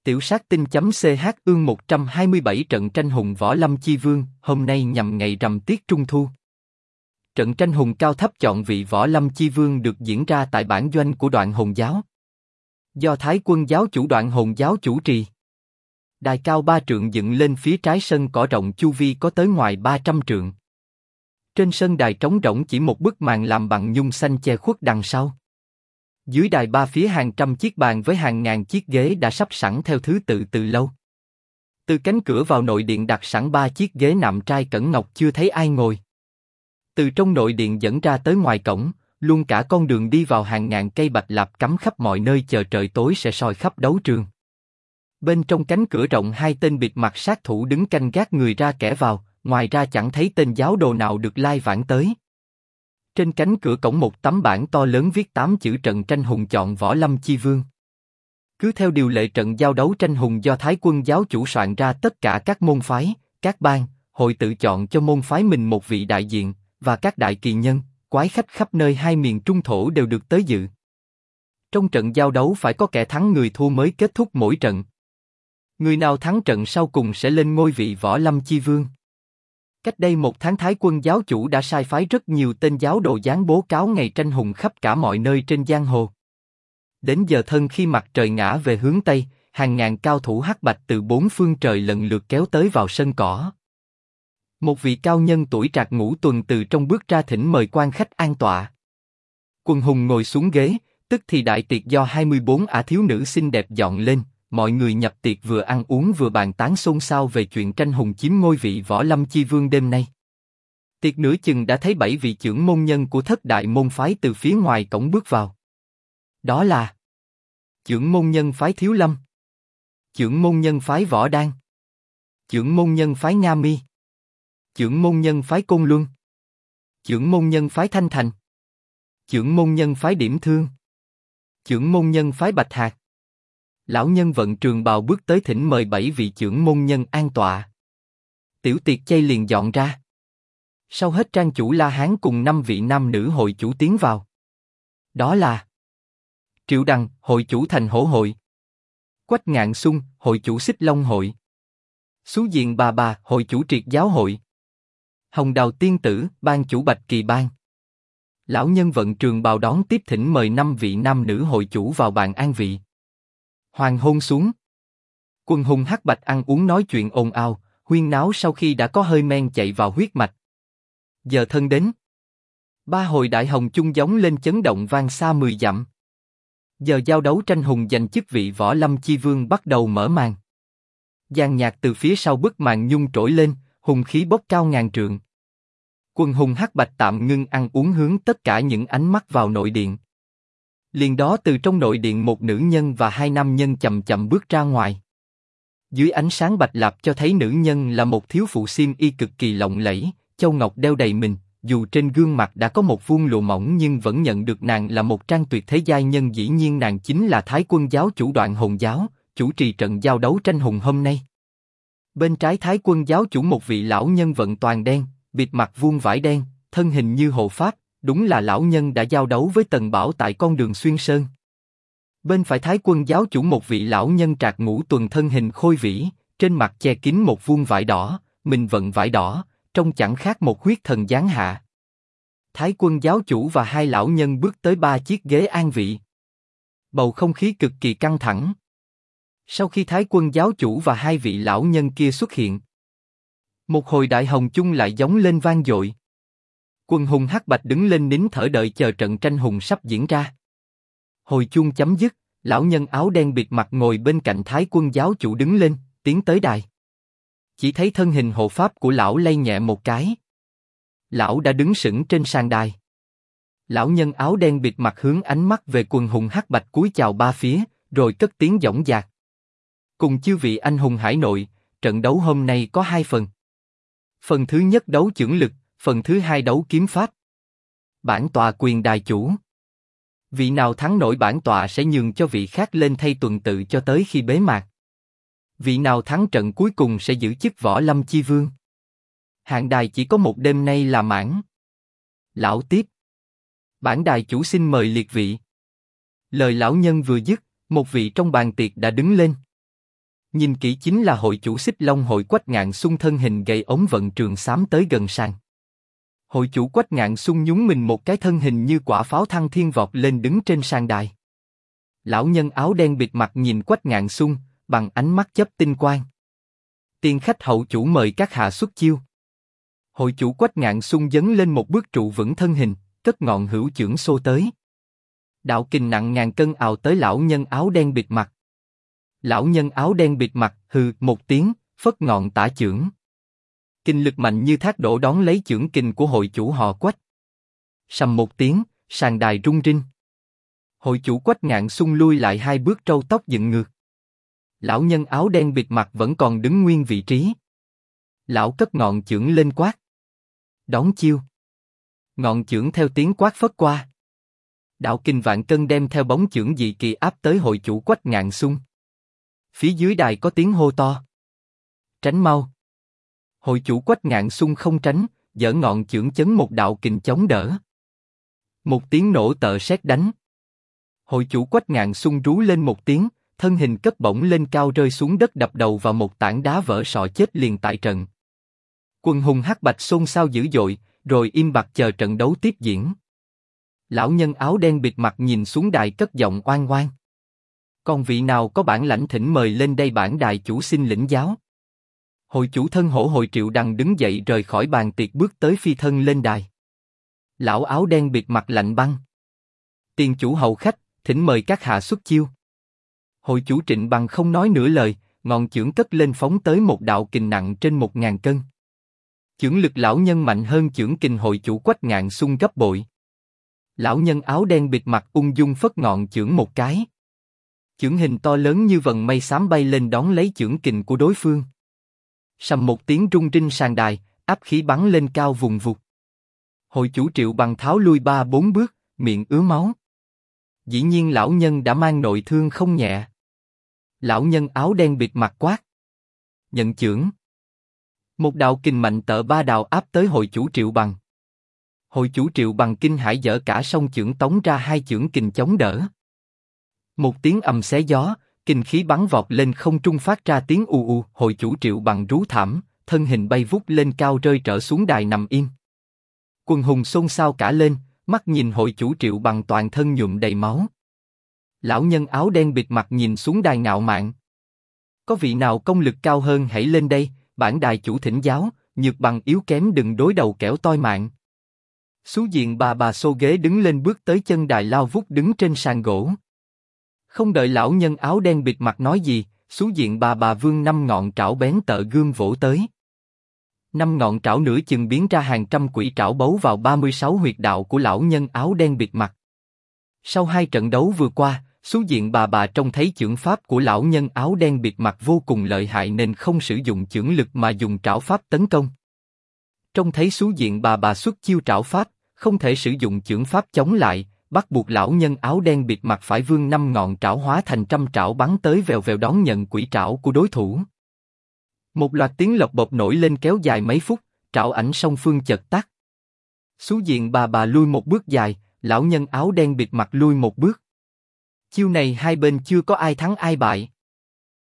Tiểu sát tinh.ch ương 127 trận tranh hùng võ lâm chi vương, hôm nay nhằm ngày rằm tiết trung thu. Trận tranh hùng cao thấp chọn vị võ lâm chi vương được diễn ra tại bản doanh của Đoạn Hồn giáo. Do Thái Quân giáo chủ Đoạn Hồn giáo chủ trì. Đài cao 3 trượng dựng lên phía trái sân cỏ rộng chu vi có tới ngoài 300 trượng. Trên sân đài trống rỗng chỉ một bức màn làm bằng nhung xanh che khuất đằng sau. Dưới đài 3 phía hàng trăm chiếc bàn với hàng ngàn chiếc ghế đã sắp sẵn theo thứ tự từ lâu. Từ cánh cửa vào nội điện đặt sẵn 3 chiếc ghế nạm trai cẩn ngọc chưa thấy ai ngồi. Từ trong nội điện dẫn ra tới ngoài cổng, luôn cả con đường đi vào hàng ngàn cây bạch lạp cắm khắp mọi nơi chờ trời tối sẽ soi khắp đấu trường. Bên trong cánh cửa rộng 2 tên bịt mặt sát thủ đứng canh gác người ra kẻ vào, ngoài ra chẳng thấy tên giáo đồ nào được lai vãng tới. Trên cánh cửa cổng một tấm bảng to lớn viết 8 chữ trận tranh hùng chọn võ lâm chi vương. Cứ theo điều lệ trận giao đấu tranh hùng do Thái Quân giáo chủ soạn ra, tất cả các môn phái, các bang, hội tự chọn cho môn phái mình một vị đại diện, và các đại kỳ nhân, quái khách khắp nơi 2 miền trung thổ đều được tới dự. Trong trận giao đấu phải có kẻ thắng người thua mới kết thúc mỗi trận. Người nào thắng trận sau cùng sẽ lên ngôi vị võ lâm chi vương. Cách đây 1 tháng Thái Quân giáo chủ đã sai phái rất nhiều tên giáo đồ giáng bố cáo ngày tranh hùng khắp cả mọi nơi trên giang hồ. Đến giờ thân khi mặt trời ngã về hướng Tây, hàng ngàn cao thủ hắc bạch từ 4 phương trời lần lượt kéo tới vào sân cỏ. Một vị cao nhân tuổi trạc ngũ tuần từ trong bước ra thỉnh mời quan khách an tọa. Quần hùng ngồi xuống ghế, tức thì đại tiệc do 24 ả thiếu nữ xinh đẹp dọn lên. Mọi người nhập tiệc vừa ăn uống vừa bàn tán xôn xao về chuyện tranh hùng chiếm ngôi vị võ lâm chi vương đêm nay. Tiệc nửa chừng đã thấy 7 vị trưởng môn nhân của thất đại môn phái từ phía ngoài cổng bước vào. Đó là trưởng môn nhân phái Thiếu Lâm, trưởng môn nhân phái Võ Đan, trưởng môn nhân phái Nga Mi, trưởng môn nhân phái Côn Luân, trưởng môn nhân phái Thanh Thành, trưởng môn nhân phái Điểm Thương, trưởng môn nhân phái Bạch Hạc. Lão nhân vận trường bào bước tới thỉnh mời 7 vị trưởng môn nhân an tọa. Tiểu tiệc chay liền dọn ra. Sau hết trang chủ La Hán cùng 5 vị nam nữ hội chủ tiến vào. Đó là Triệu Đằng, hội chủ Thành Hổ hội; Quách Ngạn Sung, hội chủ Xích Long hội; Xú Diện Bà, hội chủ Triệt Giáo hội; Hồng Đào Tiên Tử, ban chủ Bạch Kỳ Bang. Lão nhân vận trường bào đón tiếp thỉnh mời 5 vị nam nữ hội chủ vào bàn an vị. Hoàng hôn xuống. Quần hùng hắc bạch ăn uống nói chuyện ồn ào, huyên náo sau khi đã có hơi men chạy vào huyết mạch. Giờ thân đến. 3 hồi đại hồng chung giống lên chấn động vang xa 10 dặm. Giờ giao đấu tranh hùng giành chức vị võ lâm chi vương bắt đầu mở màn. Giàn nhạc từ phía sau bức màn nhung trỗi lên, hùng khí bốc cao ngàn trượng. Quần hùng hắc bạch tạm ngưng ăn uống hướng tất cả những ánh mắt vào nội điện. Liền đó từ trong nội điện một nữ nhân và 2 nam nhân chậm chậm bước ra ngoài. Dưới ánh sáng bạch lạp cho thấy nữ nhân là một thiếu phụ xiêm y cực kỳ lộng lẫy, châu ngọc đeo đầy mình, dù trên gương mặt đã có một vuông lụa mỏng nhưng vẫn nhận được nàng là một trang tuyệt thế giai nhân. Dĩ nhiên nàng chính là Thái Quân giáo chủ Đoạn Hồn giáo, chủ trì trận giao đấu tranh hùng hôm nay. Bên trái Thái Quân giáo chủ một vị lão nhân vận toàn đen, bịt mặt vuông vải đen, thân hình như hộ pháp. Đúng là lão nhân đã giao đấu với Tần Bảo tại con đường Xuyên Sơn. Bên phải Thái Quân giáo chủ một vị lão nhân trạc ngũ tuần, thân hình khôi vĩ, trên mặt che kín một vuông vải đỏ, mình vận vải đỏ, trông chẳng khác một huyết thần giáng hạ. Thái Quân giáo chủ và 2 lão nhân bước tới 3 chiếc ghế an vị. Bầu không khí cực kỳ căng thẳng. Sau khi Thái Quân giáo chủ và 2 vị lão nhân kia xuất hiện, một hồi đại hồng chung lại giống lên vang dội. Quần hùng hắc bạch đứng lên nín thở đợi chờ trận tranh hùng sắp diễn ra. Hồi chuông chấm dứt, lão nhân áo đen bịt mặt ngồi bên cạnh Thái Quân giáo chủ đứng lên, tiến tới đài. Chỉ thấy thân hình hộ pháp của lão lay nhẹ một cái. Lão đã đứng sững trên sàn đài. Lão nhân áo đen bịt mặt hướng ánh mắt về quần hùng hắc bạch cúi chào 3 phía, rồi cất tiếng dõng dạc. Cùng chư vị anh hùng hải nội, trận đấu hôm nay có 2 phần. Phần thứ nhất đấu chưởng lực, phần thứ 2 đấu kiếm pháp. Bản tọa quyền đài chủ. Vị nào thắng nổi bản tọa sẽ nhường cho vị khác lên thay tuần tự cho tới khi bế mạc. Vị nào thắng trận cuối cùng sẽ giữ chức võ lâm chi vương. Hạng đài chỉ có một đêm nay là mãn. Lão tiếp. Bản đài chủ xin mời liệt vị. Lời lão nhân vừa dứt, một vị trong bàn tiệc đã đứng lên. Nhìn kỹ chính là hội chủ Xích Long Hội Quách Ngạn Xung, thân hình gầy ống vận trường xám tới gần sàn. Hội chủ Quách Ngạn Xung nhún mình một cái, thân hình như quả pháo thăng thiên vọt lên đứng trên sàn đài. Lão nhân áo đen bịt mặt nhìn Quách Ngạn Xung, bằng ánh mắt chớp tinh quang. Tiên khách hậu chủ mời các hạ xuất chiêu. Hội chủ Quách Ngạn Xung dấn lên một bước trụ vững thân hình, cất ngọn hữu chưởng xô tới. Đạo kình nặng ngàn cân ào tới lão nhân áo đen bịt mặt. Lão nhân áo đen bịt mặt hừ một tiếng, phất ngọn tả chưởng. Kình lực mạnh như thác đổ đón lấy chưởng kình của hội chủ họ Quách. Sầm một tiếng, sàn đài rung rinh. Hội chủ Quách Ngạn Xung lui lại hai bước, râu tóc dựng ngược. Lão nhân áo đen bịt mặt vẫn còn đứng nguyên vị trí. Lão cất ngọn chưởng lên quát. Đón chiêu. Ngọn chưởng theo tiếng quát phất qua. Đạo kình vạn cân đem theo bóng chưởng dị kỳ áp tới hội chủ Quách Ngạn Xung. Phía dưới đài có tiếng hô to. Tránh mau. Hội chủ Quách Ngạn Xung không tránh, giở ngọn chưởng chấn một đạo kình chống đỡ. Một tiếng nổ tợ sét đánh. Hội chủ Quách Ngạn Xung rú lên một tiếng, thân hình cất bổng lên cao rơi xuống đất, đập đầu vào một tảng đá vỡ sọ, chết liền tại trận. Quần hùng hắc bạch xôn xao dữ dội, rồi im bặt chờ trận đấu tiếp diễn. Lão nhân áo đen bịt mặt nhìn xuống đài cất giọng oan oan. Còn vị nào có bản lãnh thỉnh mời lên đây, bản đài chủ xin lĩnh giáo. Hội chủ thân hổ Hội Triệu Đằng đứng dậy rời khỏi bàn tiệc, bước tới phi thân lên đài. Lão áo đen bịt mặt lạnh băng. Tiền chủ hậu khách, thỉnh mời các hạ xuất chiêu. Hội chủ Trịnh Bằng không nói nửa lời, ngọn chưởng cất lên phóng tới một đạo kình nặng trên 1000 cân. Chưởng lực lão nhân mạnh hơn chưởng kình hội chủ Quách Ngạn Xung gấp bội. Lão nhân áo đen bịt mặt ung dung phất ngọn chưởng một cái. Chưởng hình to lớn như vần mây xám bay lên đón lấy chưởng kình của đối phương. Sầm một tiếng rung rinh sàn đài, áp khí bắn lên cao vùng vụt. Hội chủ Triệu Bằng tháo lui 3-4 bước, miệng ứa máu. Dĩ nhiên lão nhân đã mang nội thương không nhẹ. Lão nhân áo đen bịt mặt quát. Nhận chưởng. Một đạo kình mạnh tợ ba đạo áp tới hội chủ Triệu Bằng. Hội chủ Triệu Bằng kinh hãi dở cả song chưởng tống ra hai chưởng kình chống đỡ. Một tiếng ầm xé gió, kình khí bắn vọt lên không trung phát ra tiếng u u. Hội chủ Triệu Bằng rú thảm, thân hình bay vút lên cao rơi trở xuống đài nằm im. Quần hùng xôn xao cả lên, mắt nhìn hội chủ Triệu Bằng toàn thân nhuộm đầy máu. Lão nhân áo đen bịt mặt nhìn xuống đài ngạo mạn. Có vị nào công lực cao hơn hãy lên đây, bản đài chủ thỉnh giáo, nhược bằng yếu kém đừng đối đầu kẻo toi mạng. Xú diện bà xô ghế đứng lên bước tới chân đài lao vút đứng trên sàn gỗ. Không đợi lão nhân áo đen bịt mặt nói gì, xú diện bà vươn 5 ngọn trảo bén tợ gươm vỗ tới. 5 ngọn trảo nửa chừng biến ra hàng trăm quỷ trảo bấu vào 36 huyệt đạo của lão nhân áo đen bịt mặt. Sau 2 trận đấu vừa qua, xú diện bà trông thấy chưởng pháp của lão nhân áo đen bịt mặt vô cùng lợi hại nên không sử dụng chưởng lực mà dùng trảo pháp tấn công. Trông thấy xú diện bà xuất chiêu trảo pháp, không thể sử dụng chưởng pháp chống lại, bắt buộc lão nhân áo đen bịt mặt phải vươn 5 ngọn trảo hóa thành trăm trảo bắn tới vèo vèo đón nhận quỷ trảo của đối thủ. Một loạt tiếng lộc bộc nổi lên kéo dài mấy phút, trảo ảnh song phương chợt tắt. Xú diện bà lui một bước dài, lão nhân áo đen bịt mặt lui một bước. Chiêu này hai bên chưa có ai thắng ai bại.